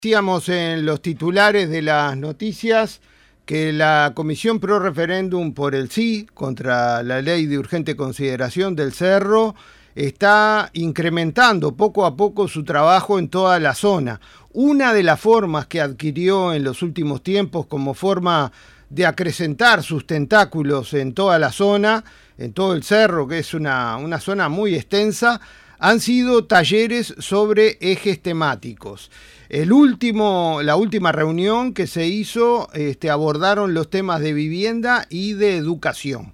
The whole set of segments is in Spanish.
Decíamos en los titulares de las noticias que la Comisión Pro Referéndum por el Sí contra la Ley de Urgente Consideración del Cerro está incrementando poco a poco su trabajo en toda la zona. Una de las formas que adquirió en los últimos tiempos como forma de acrecentar sus tentáculos en toda la zona, en todo el cerro, que es una zona muy extensa, han sido talleres sobre ejes temáticos. La última reunión que se hizo abordaron los temas de vivienda y de educación.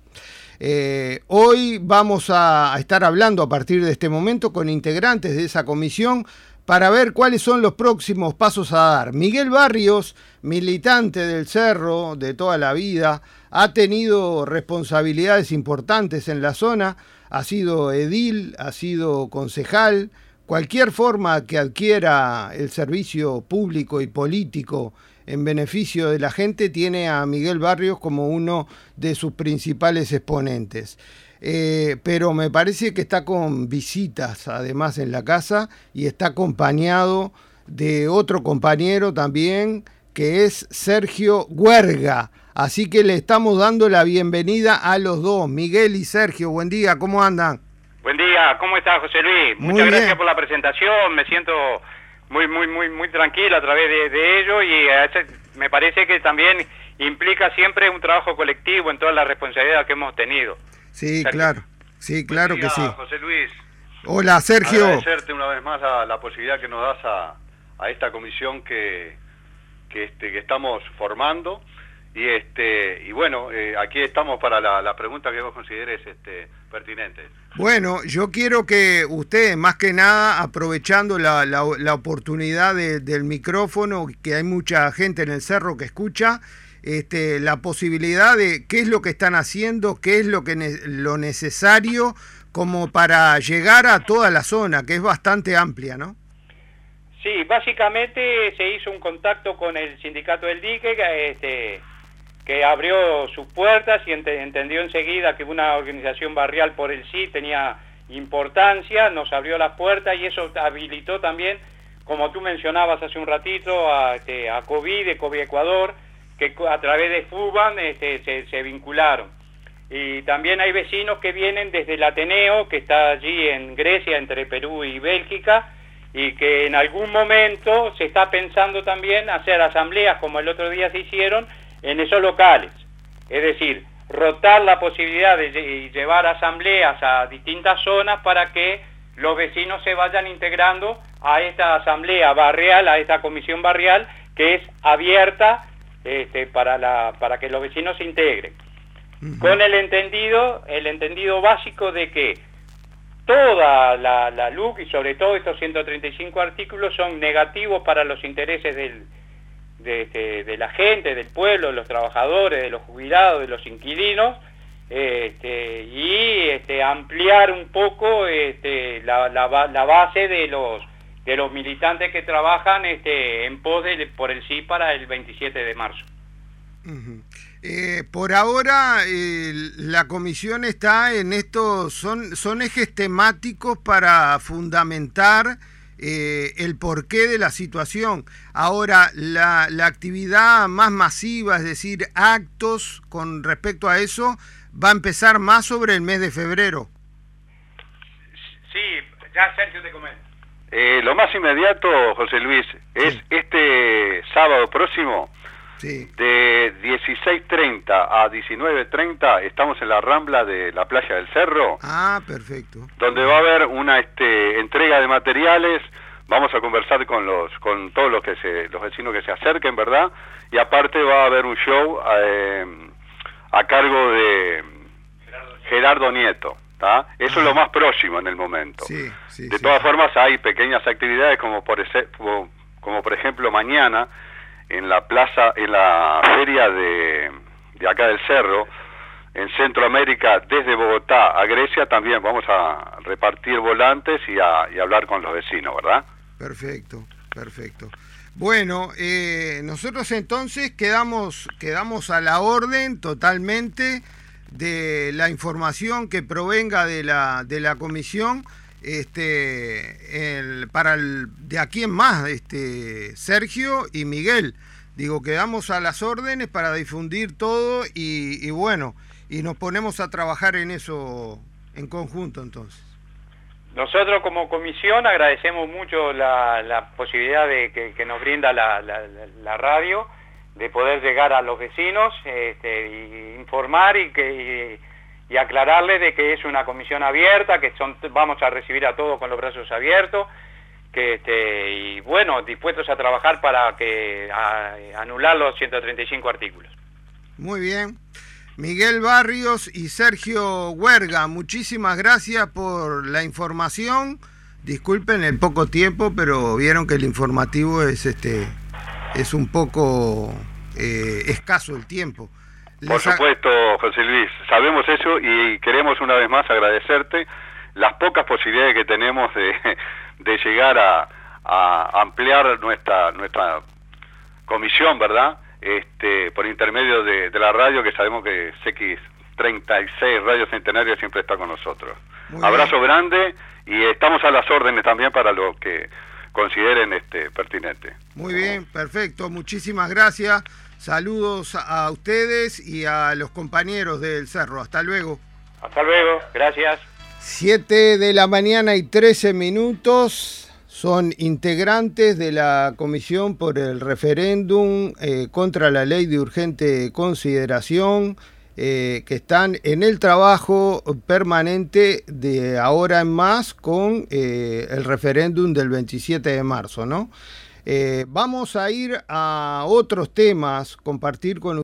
Hoy vamos a estar hablando a partir de este momento con integrantes de esa comisión para ver cuáles son los próximos pasos a dar. Miguel Barrios, militante del Cerro de toda la vida, ha tenido responsabilidades importantes en la zona, ha sido edil, ha sido concejal. Cualquier forma que adquiera el servicio público y político en beneficio de la gente tiene a Miguel Barrios como uno de sus principales exponentes. Pero me parece que está con visitas además en la casa y está acompañado de otro compañero también que es Sergio Huerga. Así que le estamos dando la bienvenida a los dos, Miguel y Sergio. Buen día, ¿cómo andan? Buen día, ¿cómo estás, José Luis? Muy Muchas bien. gracias por la presentación, me siento muy tranquilo a través de ello y me parece que también implica siempre un trabajo colectivo en toda la responsabilidad que hemos tenido. Sí, Sergio. claro, sí, claro Buen día, que sí. José Luis, Hola, Sergio. agradecerte una vez más la posibilidad que nos das a esta comisión que estamos formando y bueno, aquí estamos para la pregunta que vos consideres pertinente. Bueno, yo quiero que ustedes, más que nada, aprovechando la oportunidad del micrófono, que hay mucha gente en el cerro que escucha, la posibilidad de qué es lo que están haciendo, qué es lo necesario como para llegar a toda la zona, que es bastante amplia, ¿no? Sí, básicamente se hizo un contacto con el sindicato del dique, que abrió sus puertas y entendió enseguida que una organización barrial por el sí tenía importancia, nos abrió las puertas y eso habilitó también, como tú mencionabas hace un ratito, a COVID Ecuador, que a través de FUBAN se vincularon. Y también hay vecinos que vienen desde el Ateneo, que está allí en Grecia, entre Perú y Bélgica, y que en algún momento se está pensando también hacer asambleas como el otro día se hicieron en esos locales, es decir, rotar la posibilidad de llevar asambleas a distintas zonas para que los vecinos se vayan integrando a esta asamblea barrial, a esta comisión barrial que es abierta para que los vecinos se integren. Con el entendido básico de que toda la LUC y sobre todo estos 135 artículos son negativos para los intereses de la gente, del pueblo, de los trabajadores, de los jubilados, de los inquilinos, y ampliar un poco la base de los militantes que trabajan en pos por el sí para el 27 de marzo. Uh-huh. Por ahora la comisión está en estos, son ejes temáticos para fundamentar el porqué de la situación. Ahora, la actividad más masiva, es decir, actos con respecto a eso, va a empezar más sobre el mes de febrero. Sí, ya Sergio te comenta. Lo más inmediato, José Luis, es Sí. este sábado próximo, Sí. de 16:30 a 19:30, estamos en la Rambla de la Playa del Cerro, Ah, perfecto. donde va a haber una entrega de materiales. Vamos a conversar con todos los vecinos que se acerquen, ¿verdad? Y aparte va a haber un show a cargo de Gerardo Nieto, ¿tá? Eso es lo más próximo en el momento. Sí, sí, De sí, todas sí. formas hay pequeñas actividades como por ejemplo mañana en la feria de acá del Cerro, en Centroamérica, desde Bogotá a Grecia, también vamos a repartir volantes y hablar con los vecinos, ¿verdad? Perfecto, perfecto. Bueno, nosotros entonces quedamos a la orden totalmente de la información que provenga de la comisión de aquí en más, Sergio y Miguel. Digo, quedamos a las órdenes para difundir todo y bueno, y nos ponemos a trabajar en eso en conjunto entonces. Nosotros como comisión agradecemos mucho la posibilidad de que nos brinda la radio, de poder llegar a los vecinos, y informar y aclararles de que es una comisión abierta, que vamos a recibir a todos con los brazos abiertos, y bueno, dispuestos a trabajar para anular los 135 artículos. Muy bien. Miguel Barrios y Sergio Huerga, muchísimas gracias por la información. Disculpen el poco tiempo, pero vieron que el informativo es un poco escaso el tiempo. Por supuesto, José Luis, sabemos eso y queremos una vez más agradecerte las pocas posibilidades que tenemos de llegar a ampliar nuestra comisión, ¿verdad? Por intermedio de la radio, que sabemos que CX36 Radio Centenario siempre está con nosotros. Abrazo grande y estamos a las órdenes también para lo que consideren pertinente. Muy bien, perfecto, muchísimas gracias. Saludos a ustedes y a los compañeros del Cerro. Hasta luego. Hasta luego, gracias. 7:13 a.m. Son integrantes de la Comisión por el Referéndum contra la Ley de Urgente Consideración, que están en el trabajo permanente de ahora en más con el referéndum del 27 de marzo, ¿no? Vamos a ir a otros temas, compartir con